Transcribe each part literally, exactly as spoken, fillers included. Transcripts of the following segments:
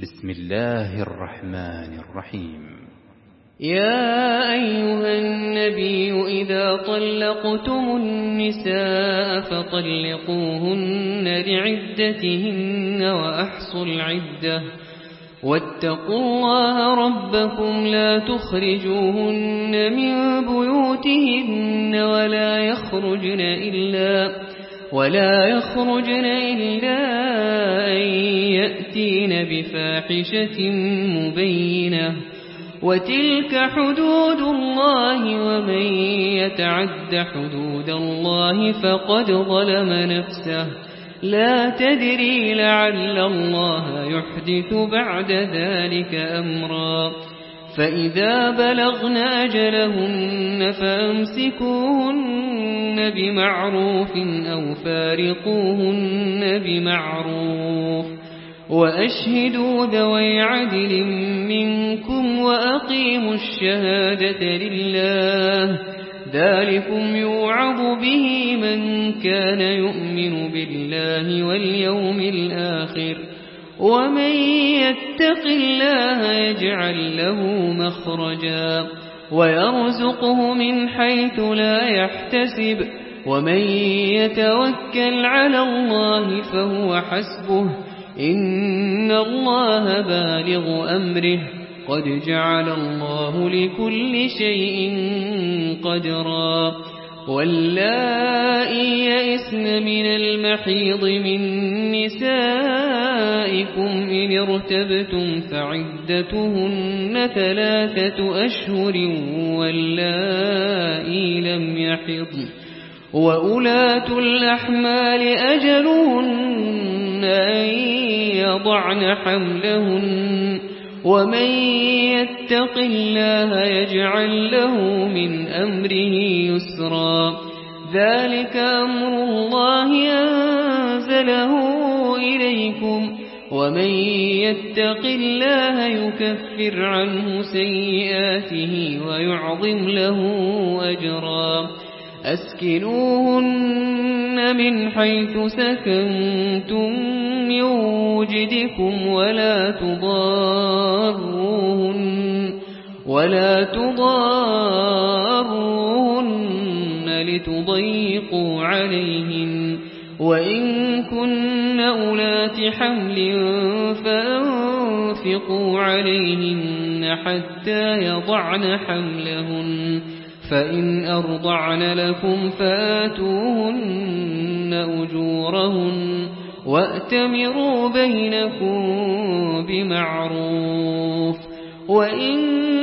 بسم الله الرحمن الرحيم. يا أيها النبي إذا طلقتم النساء فطلقوهن لعدتهن وأحصوا العدة واتقوا الله ربكم لا تخرجوهن من بيوتهن ولا يخرجن إلا ولا يخرجن إلا أن يأتين بفاحشة مبينة وتلك حدود الله ومن يتعد حدود الله فقد ظلم نفسه لا تدري لعل الله يحدث بعد ذلك أمرا فإذا بلغن أجلهن فأمسكوهن بمعروف أو فارقوهن بمعروف وأشهدوا ذوي عدل منكم وأقيموا الشهادة لله ذلكم يوعظ به من كان يؤمن بالله واليوم الآخر ومن يتق الله يجعل له مخرجا ويرزقه من حيث لا يحتسب ومن يتوكل على الله فهو حسبه إن الله بالغ أمره قد جعل الله لكل شيء قدرا واللائي يئسن من المحيض من نسائكم إن ارتبتم فعدتهن ثلاثة أشهر واللائي لم يحضن وأولاة الأحمال أجلهن أن يضعن حملهن ومن يتق الله يجعل له من أمره يسرا ذلك أمر الله أنزله إليكم ومن يتق الله يكفر عنه سيئاته ويعظم له أجرا أسكنوهن من حيث سكنتم من وجدكم ولا تضاروهن ولا تضاروهن لتضيقوا عليهن وإن كن أولات حمل فأنفقوا عليهن حتى يضعن حملهن فإن أرضعن لكم فآتوهن أجورهن وأتمروا بينكم بمعروف وإن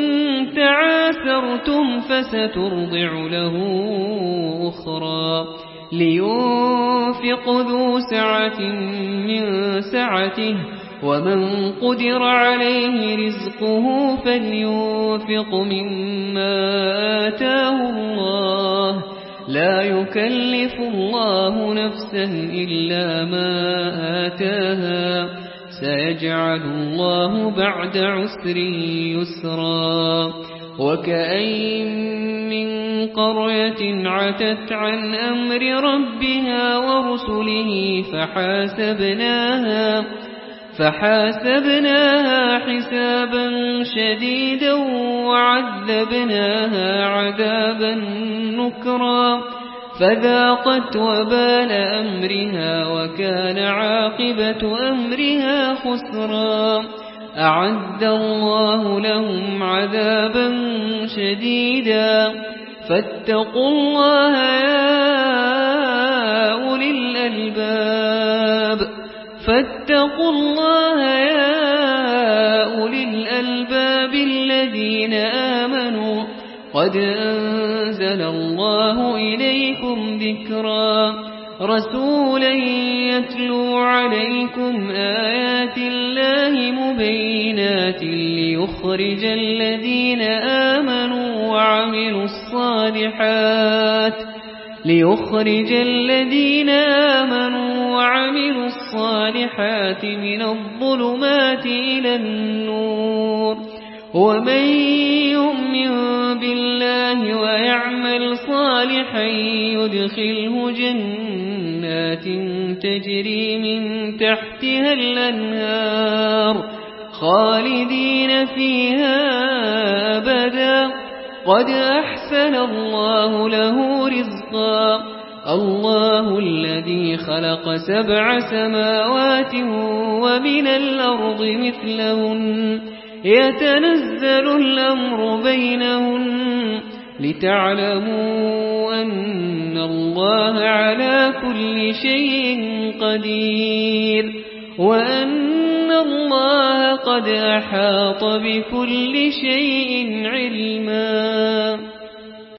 تعاثرتم فسترضع له أخرى لينفق ذو سعة من سعته ومن قدر عليه رزقه فلينفق مما آتاه الله لا يكلف الله نفسا إلا ما آتاها سيجعل الله بعد عسر يسرا وكأين من قرية عتت عن أمر ربها ورسله فحاسبناها فحاسبناها حسابا شديدا وعذبناها عذابا نكرا فذاقت وبال أمرها وكان عاقبة أمرها خسرا أعد الله لهم عذابا شديدا فاتقوا الله يا أولي الألباب فاتقوا الله يا أولي الألباب الذين آمنوا قد أنزل الله إليكم ذكرا رسولا يتلو عليكم آيات الله مبينات ليخرج الذين آمنوا وعملوا الصالحات ليخرج الذين آمنوا وعملوا الصالحات من الظلمات إلى النور ومن يؤمن بالله ويعمل صالحا يدخله جنات تجري من تحتها الأنهار خالدين فيها أبدا قد أحسن الله له رزقا الله الذي خلق سبع سماوات ومن الأرض مثلهن يتنزل الأمر بينهن لتعلموا أن الله على كل شيء قدير وأن الله قد أحاط بكل شيء علما.